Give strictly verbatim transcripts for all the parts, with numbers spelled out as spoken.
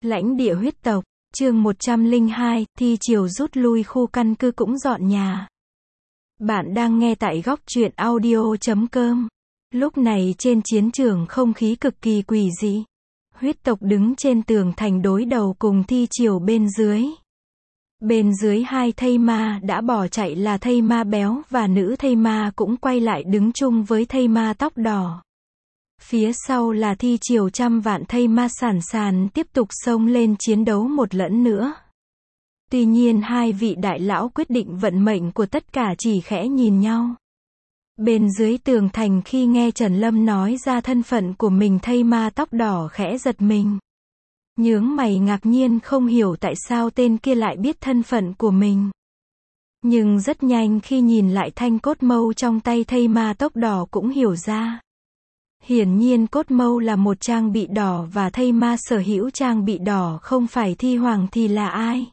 Lãnh địa huyết tộc, chương một trăm lẻ hai, Thi Triều rút lui khu căn cứ cũng dọn nhà. Bạn đang nghe tại góc truyện audio chấm com. Lúc này trên chiến trường không khí cực kỳ quỷ dị. Huyết tộc đứng trên tường thành đối đầu cùng Thi Triều bên dưới. Bên dưới hai thây ma đã bỏ chạy là thây ma béo và nữ thây ma cũng quay lại đứng chung với thây ma tóc đỏ. Phía sau là Thi Triều trăm vạn thây ma sàn sàn tiếp tục xông lên chiến đấu một lẫn nữa. Tuy nhiên hai vị đại lão quyết định vận mệnh của tất cả chỉ khẽ nhìn nhau. Bên dưới tường thành khi nghe Trần Lâm nói ra thân phận của mình, thây ma tóc đỏ khẽ giật mình. Nhướng mày ngạc nhiên không hiểu tại sao tên kia lại biết thân phận của mình. Nhưng rất nhanh khi nhìn lại thanh cốt mâu trong tay thây ma tóc đỏ cũng hiểu ra. Hiển nhiên cốt mâu là một trang bị đỏ và thây ma sở hữu trang bị đỏ không phải Thi Hoàng thì là ai?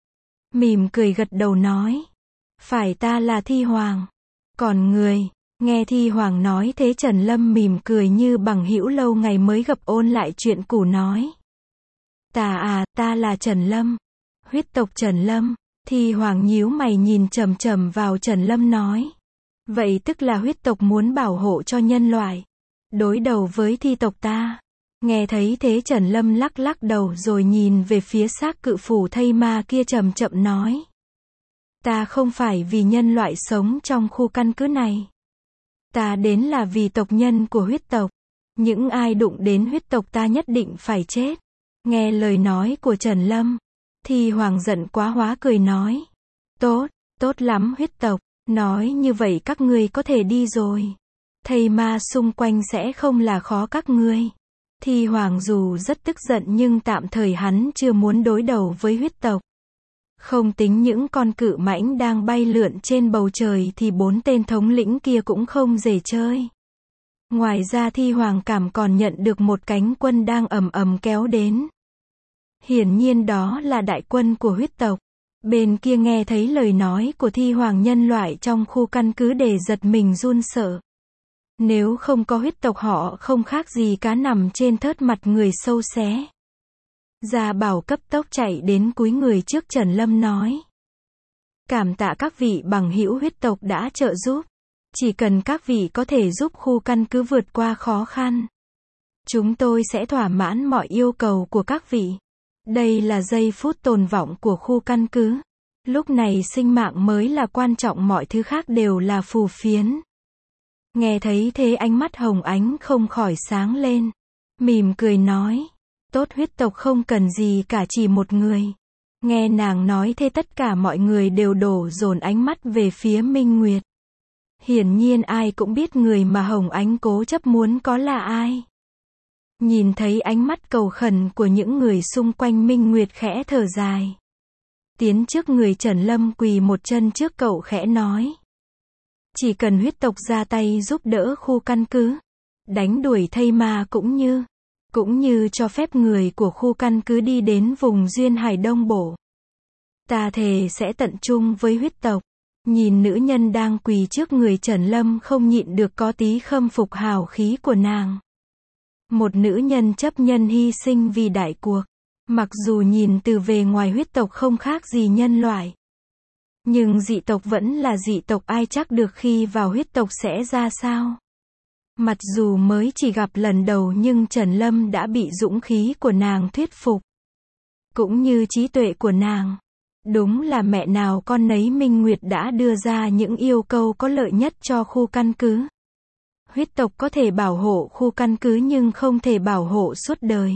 Mỉm cười gật đầu nói. Phải, ta là Thi Hoàng. Còn người, nghe Thi Hoàng nói thế Trần Lâm mỉm cười như bằng hữu lâu ngày mới gặp ôn lại chuyện cũ nói. Ta à, ta là Trần Lâm. Huyết tộc Trần Lâm. Thi Hoàng nhíu mày nhìn chằm chằm vào Trần Lâm nói. Vậy tức là huyết tộc muốn bảo hộ cho nhân loại. Đối đầu với thi tộc ta. Nghe thấy thế Trần Lâm lắc lắc đầu rồi nhìn về phía xác cự phủ thây ma kia chậm chậm nói. Ta không phải vì nhân loại sống trong khu căn cứ này. Ta đến là vì tộc nhân của huyết tộc. Những ai đụng đến huyết tộc ta nhất định phải chết. Nghe lời nói của Trần Lâm. Thi Hoàng giận quá hóa cười nói. Tốt, tốt lắm huyết tộc. Nói như vậy các ngươi có thể đi rồi. Thây ma xung quanh sẽ không là khó các ngươi. Thi Hoàng dù rất tức giận nhưng tạm thời hắn chưa muốn đối đầu với huyết tộc. Không tính những con cự mãnh đang bay lượn trên bầu trời thì bốn tên thống lĩnh kia cũng không dễ chơi. Ngoài ra Thi Hoàng cảm còn nhận được một cánh quân đang ầm ầm kéo đến. Hiển nhiên đó là đại quân của huyết tộc. Bên kia nghe thấy lời nói của Thi Hoàng, nhân loại trong khu căn cứ để giật mình run sợ. Nếu không có huyết tộc họ không khác gì cá nằm trên thớt mặt người sâu xé. Gia Bảo cấp tốc chạy đến cúi người trước Trần Lâm nói. Cảm tạ các vị bằng hữu huyết tộc đã trợ giúp. Chỉ cần các vị có thể giúp khu căn cứ vượt qua khó khăn. Chúng tôi sẽ thỏa mãn mọi yêu cầu của các vị. Đây là giây phút tồn vong của khu căn cứ. Lúc này sinh mạng mới là quan trọng, mọi thứ khác đều là phù phiến. Nghe thấy thế ánh mắt Hồng Ánh không khỏi sáng lên. Mỉm cười nói. Tốt, huyết tộc không cần gì cả, chỉ một người. Nghe nàng nói thế tất cả mọi người đều đổ dồn ánh mắt về phía Minh Nguyệt. Hiển nhiên ai cũng biết người mà Hồng Ánh cố chấp muốn có là ai. Nhìn thấy ánh mắt cầu khẩn của những người xung quanh, Minh Nguyệt khẽ thở dài. Tiến trước người Trần Lâm quỳ một chân trước cậu khẽ nói. Chỉ cần huyết tộc ra tay giúp đỡ khu căn cứ, đánh đuổi thây ma cũng như, cũng như cho phép người của khu căn cứ đi đến vùng Duyên Hải Đông Bộ. Ta thề sẽ tận trung với huyết tộc. Nhìn nữ nhân đang quỳ trước người Trần Lâm không nhịn được có tí khâm phục hào khí của nàng. Một nữ nhân chấp nhân hy sinh vì đại cuộc. Mặc dù nhìn từ về ngoài huyết tộc không khác gì nhân loại. Nhưng dị tộc vẫn là dị tộc, ai chắc được khi vào huyết tộc sẽ ra sao. Mặc dù mới chỉ gặp lần đầu nhưng Trần Lâm đã bị dũng khí của nàng thuyết phục. Cũng như trí tuệ của nàng. Đúng là mẹ nào con nấy. Minh Nguyệt đã đưa ra những yêu cầu có lợi nhất cho khu căn cứ. Huyết tộc có thể bảo hộ khu căn cứ nhưng không thể bảo hộ suốt đời.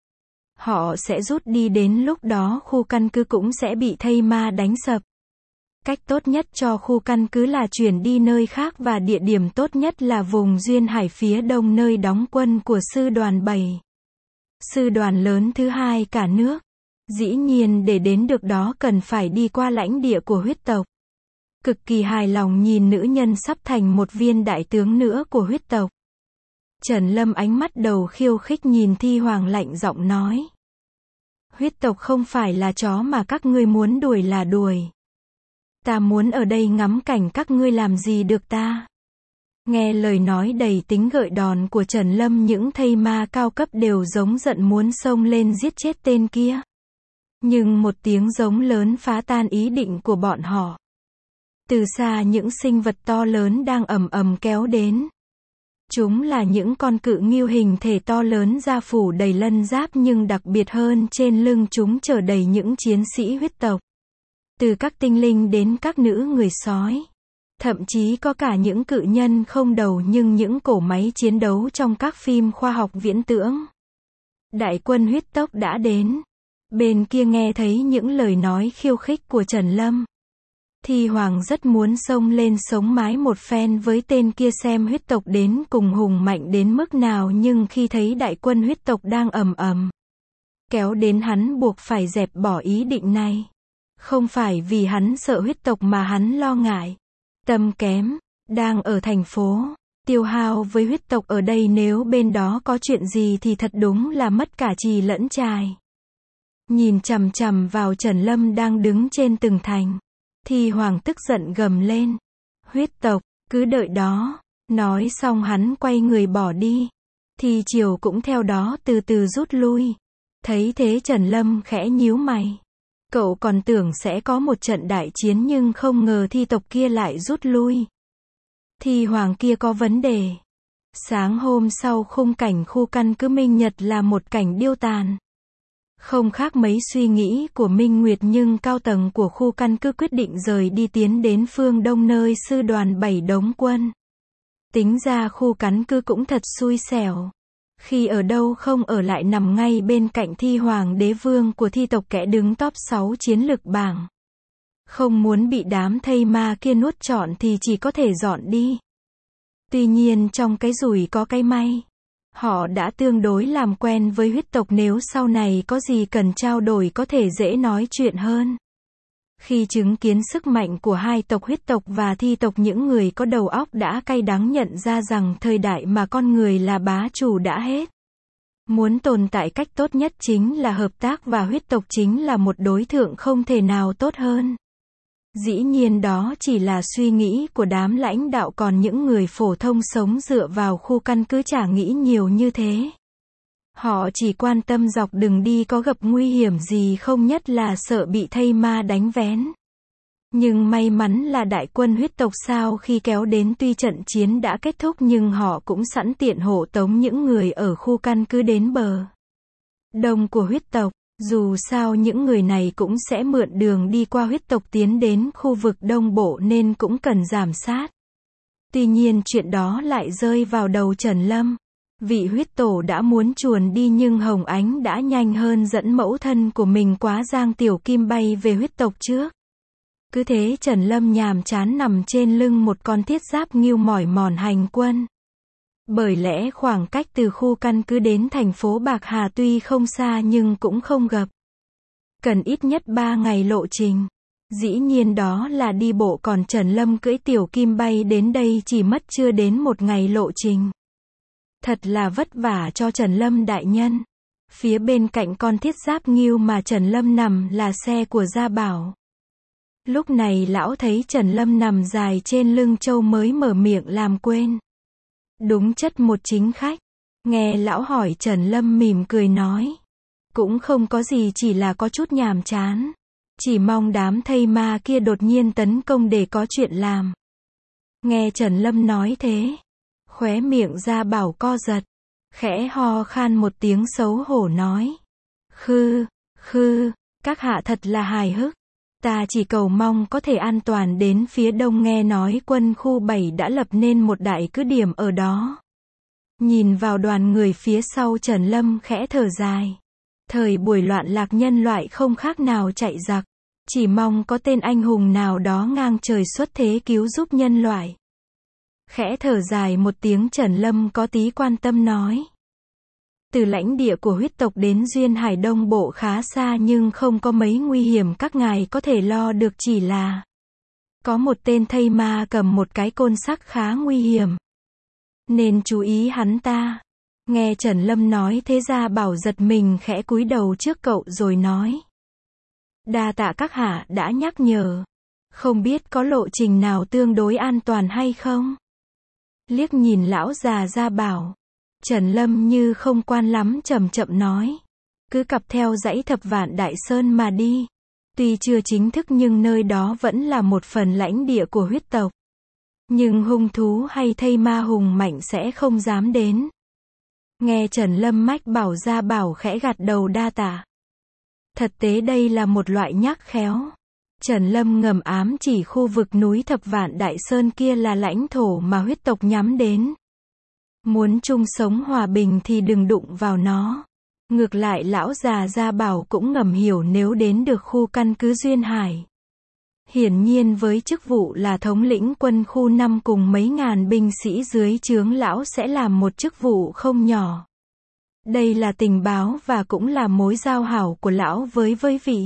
Họ sẽ rút đi, đến lúc đó khu căn cứ cũng sẽ bị thây ma đánh sập. Cách tốt nhất cho khu căn cứ là chuyển đi nơi khác và địa điểm tốt nhất là vùng Duyên Hải phía đông, nơi đóng quân của sư đoàn bảy. Sư đoàn lớn thứ hai cả nước. Dĩ nhiên để đến được đó cần phải đi qua lãnh địa của huyết tộc. Cực kỳ hài lòng nhìn nữ nhân sắp thành một viên đại tướng nữa của huyết tộc. Trần Lâm ánh mắt đầu khiêu khích nhìn Thi Hoàng lạnh giọng nói. Huyết tộc không phải là chó mà các ngươi muốn đuổi là đuổi. Ta muốn ở đây ngắm cảnh, các ngươi làm gì được ta. Nghe lời nói đầy tính gợi đòn của Trần Lâm, những thây ma cao cấp đều giống giận muốn xông lên giết chết tên kia. Nhưng một tiếng giống lớn phá tan ý định của bọn họ. Từ xa những sinh vật to lớn đang ầm ầm kéo đến. Chúng là những con cự ngưu hình thể to lớn, da phủ đầy lân giáp, nhưng đặc biệt hơn trên lưng chúng chở đầy những chiến sĩ huyết tộc. Từ các tinh linh đến các nữ người sói. Thậm chí có cả những cự nhân không đầu nhưng những cổ máy chiến đấu trong các phim khoa học viễn tưởng. Đại quân huyết tộc đã đến. Bên kia nghe thấy những lời nói khiêu khích của Trần Lâm. Thi Hoàng rất muốn xông lên sống mái một phen với tên kia xem huyết tộc đến cùng hùng mạnh đến mức nào, nhưng khi thấy đại quân huyết tộc đang ầm ầm kéo đến, hắn buộc phải dẹp bỏ ý định này. Không phải vì hắn sợ huyết tộc mà hắn lo ngại tâm kém, đang ở thành phố, tiêu hao với huyết tộc ở đây, nếu bên đó có chuyện gì thì thật đúng là mất cả trì lẫn trài. Nhìn chằm chằm vào Trần Lâm đang đứng trên tường thành, Thi Hoàng tức giận gầm lên. Huyết tộc, cứ đợi đó. Nói xong hắn quay người bỏ đi. Thi Triều cũng theo đó từ từ rút lui. Thấy thế Trần Lâm khẽ nhíu mày. Cậu còn tưởng sẽ có một trận đại chiến nhưng không ngờ thi tộc kia lại rút lui. Thi Hoàng kia có vấn đề. Sáng hôm sau, khung cảnh khu căn cứ Minh Nhật là một cảnh điêu tàn. Không khác mấy suy nghĩ của Minh Nguyệt, nhưng cao tầng của khu căn cứ quyết định rời đi tiến đến phương Đông nơi sư đoàn bảy đóng quân. Tính ra khu căn cứ cũng thật xui xẻo. Khi ở đâu không ở lại nằm ngay bên cạnh Thi Hoàng đế vương của thi tộc, kẻ đứng top sáu chiến lược bảng. Không muốn bị đám thây ma kia nuốt trọn thì chỉ có thể dọn đi. Tuy nhiên trong cái rủi có cái may. Họ đã tương đối làm quen với huyết tộc, nếu sau này có gì cần trao đổi có thể dễ nói chuyện hơn. Khi chứng kiến sức mạnh của hai tộc huyết tộc và thi tộc, những người có đầu óc đã cay đắng nhận ra rằng thời đại mà con người là bá chủ đã hết. Muốn tồn tại cách tốt nhất chính là hợp tác, và huyết tộc chính là một đối tượng không thể nào tốt hơn. Dĩ nhiên đó chỉ là suy nghĩ của đám lãnh đạo, còn những người phổ thông sống dựa vào khu căn cứ chả nghĩ nhiều như thế. Họ chỉ quan tâm dọc đường đi có gặp nguy hiểm gì không, nhất là sợ bị thây ma đánh vén. Nhưng may mắn là đại quân huyết tộc sau khi kéo đến, tuy trận chiến đã kết thúc nhưng họ cũng sẵn tiện hộ tống những người ở khu căn cứ đến bờ đông của huyết tộc. Dù sao những người này cũng sẽ mượn đường đi qua huyết tộc tiến đến khu vực đông bộ nên cũng cần giảm sát. Tuy nhiên chuyện đó lại rơi vào đầu Trần Lâm. Vị huyết tổ đã muốn chuồn đi nhưng Hồng Ánh đã nhanh hơn dẫn mẫu thân của mình quá Giang Tiểu Kim bay về huyết tộc trước. Cứ thế Trần Lâm nhàm chán nằm trên lưng một con thiết giáp ngưu mỏi mòn hành quân. Bởi lẽ khoảng cách từ khu căn cứ đến thành phố Bạc Hà tuy không xa nhưng cũng không gấp. Cần ít nhất ba ngày lộ trình. Dĩ nhiên đó là đi bộ, còn Trần Lâm cưỡi Tiểu Kim bay đến đây chỉ mất chưa đến một ngày lộ trình. Thật là vất vả cho Trần Lâm đại nhân. Phía bên cạnh con thiết giáp ngưu mà Trần Lâm nằm là xe của Gia Bảo. Lúc này lão thấy Trần Lâm nằm dài trên lưng trâu mới mở miệng làm quên. Đúng chất một chính khách. Nghe lão hỏi Trần Lâm mỉm cười nói. Cũng không có gì, chỉ là có chút nhàm chán. Chỉ mong đám thây ma kia đột nhiên tấn công để có chuyện làm. Nghe Trần Lâm nói thế, khóe miệng Gia Bảo co giật. Khẽ ho khan một tiếng xấu hổ nói. Khư, khư, các hạ thật là hài hước. Ta chỉ cầu mong có thể an toàn đến phía đông, nghe nói quân khu bảy đã lập nên một đại cứ điểm ở đó. Nhìn vào đoàn người phía sau, Trần Lâm khẽ thở dài. Thời buổi loạn lạc nhân loại không khác nào chạy giặc. Chỉ mong có tên anh hùng nào đó ngang trời xuất thế cứu giúp nhân loại. Khẽ thở dài một tiếng, Trần Lâm có tí quan tâm nói. Từ lãnh địa của huyết tộc đến Duyên Hải Đông Bộ khá xa nhưng không có mấy nguy hiểm, các ngài có thể lo được, chỉ là có một tên thây ma cầm một cái côn sắc khá nguy hiểm. Nên chú ý hắn ta. Nghe Trần Lâm nói thế, Gia Bảo giật mình khẽ cúi đầu trước cậu rồi nói. Đa tạ các hạ đã nhắc nhở. Không biết có lộ trình nào tương đối an toàn hay không? liếc nhìn lão già Gia Bảo. Trần Lâm như không quan lắm chậm chậm nói. Cứ cặp theo dãy Thập Vạn Đại Sơn mà đi. Tuy chưa chính thức nhưng nơi đó vẫn là một phần lãnh địa của huyết tộc. Nhưng hung thú hay thây ma hùng mạnh sẽ không dám đến. Nghe Trần Lâm mách bảo, Gia Bảo khẽ gật đầu đa tạ. Thật tế đây là một loại nhắc khéo. Trần Lâm ngầm ám chỉ khu vực núi Thập Vạn Đại Sơn kia là lãnh thổ mà huyết tộc nhắm đến. Muốn chung sống hòa bình thì đừng đụng vào nó. Ngược lại lão già Gia Bảo cũng ngầm hiểu nếu đến được khu căn cứ Duyên Hải. Hiển nhiên với chức vụ là thống lĩnh quân khu năm cùng mấy ngàn binh sĩ dưới trướng lão sẽ làm một chức vụ không nhỏ. Đây là tình báo và cũng là mối giao hảo của lão với với vị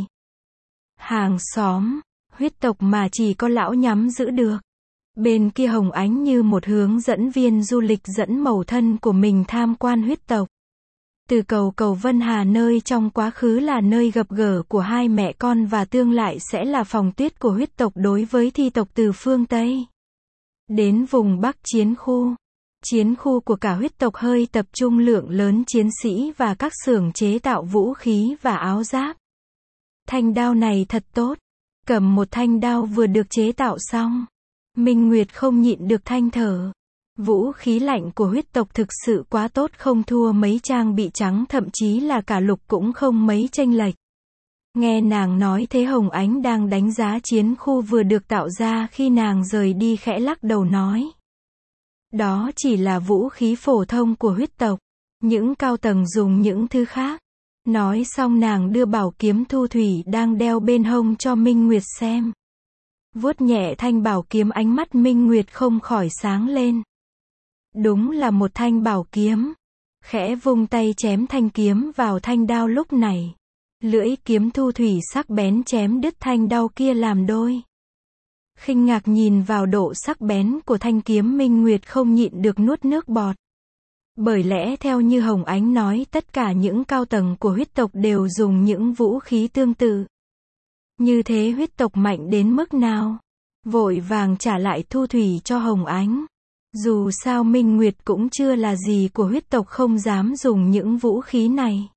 hàng xóm, huyết tộc mà chỉ có lão nhắm giữ được. Bên kia Hồng Ánh như một hướng dẫn viên du lịch dẫn mẫu thân của mình tham quan huyết tộc. Từ cầu cầu Vân Hà nơi trong quá khứ là nơi gặp gỡ của hai mẹ con và tương lại sẽ là phòng tuyết của huyết tộc đối với thi tộc từ phương Tây. Đến vùng Bắc chiến khu. Chiến khu của cả huyết tộc hơi tập trung lượng lớn chiến sĩ và các xưởng chế tạo vũ khí và áo giáp. Thanh đao này thật tốt. Cầm một thanh đao vừa được chế tạo xong. Minh Nguyệt không nhịn được than thở. Vũ khí lạnh của huyết tộc thực sự quá tốt, không thua mấy trang bị trắng, thậm chí là cả lục cũng không mấy chênh lệch. Nghe nàng nói thế Hồng Ánh đang đánh giá chiến khu vừa được tạo ra khi nàng rời đi khẽ lắc đầu nói. Đó chỉ là vũ khí phổ thông của huyết tộc. Những cao tầng dùng những thứ khác. Nói xong nàng đưa bảo kiếm thu thủy đang đeo bên hông cho Minh Nguyệt xem. Vuốt nhẹ thanh bảo kiếm, ánh mắt Minh Nguyệt không khỏi sáng lên. Đúng là một thanh bảo kiếm. Khẽ vung tay chém thanh kiếm vào thanh đao lúc này. Lưỡi kiếm thu thủy sắc bén chém đứt thanh đao kia làm đôi. Khinh ngạc nhìn vào độ sắc bén của thanh kiếm, Minh Nguyệt không nhịn được nuốt nước bọt. Bởi lẽ theo như Hồng Ánh nói, tất cả những cao tầng của huyết tộc đều dùng những vũ khí tương tự. Như thế huyết tộc mạnh đến mức nào? Vội vàng trả lại thu thủy cho Hồng Ánh. Dù sao Minh Nguyệt cũng chưa là gì của huyết tộc, không dám dùng những vũ khí này.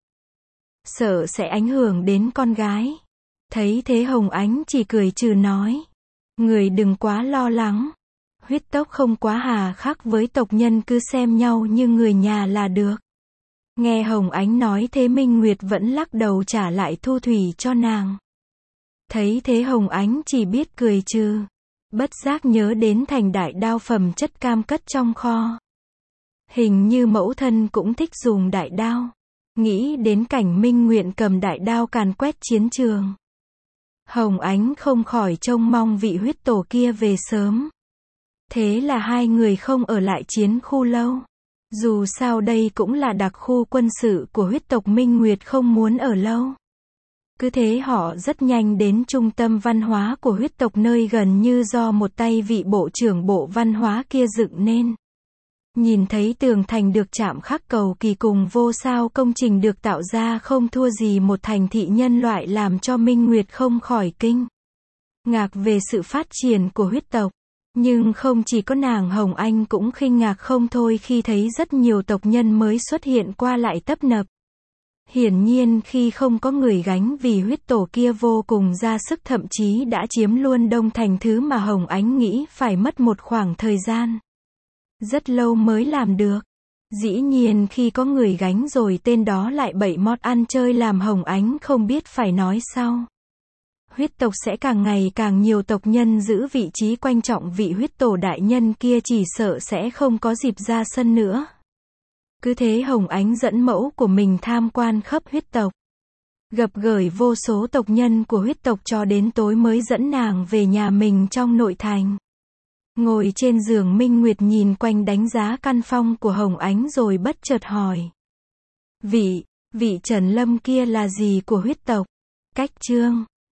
Sợ sẽ ảnh hưởng đến con gái. Thấy thế Hồng Ánh chỉ cười trừ nói. Người đừng quá lo lắng. Huyết tộc không quá hà khắc với tộc nhân, cứ xem nhau như người nhà là được. Nghe Hồng Ánh nói thế Minh Nguyệt vẫn lắc đầu trả lại thu thủy cho nàng. Thấy thế Hồng Ánh chỉ biết cười trừ. Bất giác nhớ đến thành đại đao phẩm chất cam cất trong kho. Hình như mẫu thân cũng thích dùng đại đao. Nghĩ đến cảnh Minh Nguyện cầm đại đao càn quét chiến trường. Hồng Ánh không khỏi trông mong vị huyết tổ kia về sớm. Thế là hai người không ở lại chiến khu lâu. Dù sao đây cũng là đặc khu quân sự của huyết tộc, Minh Nguyệt không muốn ở lâu. Cứ thế họ rất nhanh đến trung tâm văn hóa của huyết tộc, nơi gần như do một tay vị bộ trưởng bộ văn hóa kia dựng nên. Nhìn thấy tường thành được chạm khắc cầu kỳ cùng vô sao công trình được tạo ra không thua gì một thành thị nhân loại, làm cho Minh Nguyệt không khỏi kinh ngạc về sự phát triển của huyết tộc. Nhưng không chỉ có nàng, Hồng Anh cũng khinh ngạc không thôi khi thấy rất nhiều tộc nhân mới xuất hiện qua lại tấp nập. Hiển nhiên khi không có người gánh vì huyết tổ kia vô cùng ra sức, thậm chí đã chiếm luôn đông thành, thứ mà Hồng Ánh nghĩ phải mất một khoảng thời gian rất lâu mới làm được. Dĩ nhiên khi có người gánh rồi tên đó lại bậy mót ăn chơi, làm Hồng Ánh không biết phải nói sao. Huyết tộc sẽ càng ngày càng nhiều tộc nhân giữ vị trí quan trọng, vị huyết tổ đại nhân kia chỉ sợ sẽ không có dịp ra sân nữa. Cứ thế Hồng Ánh dẫn mẫu của mình tham quan khắp huyết tộc. Gặp gỡ vô số tộc nhân của huyết tộc cho đến tối mới dẫn nàng về nhà mình trong nội thành. Ngồi trên giường, Minh Nguyệt nhìn quanh đánh giá căn phòng của Hồng Ánh rồi bất chợt hỏi. Vị, vị Trần Lâm kia là gì của huyết tộc? Cách chương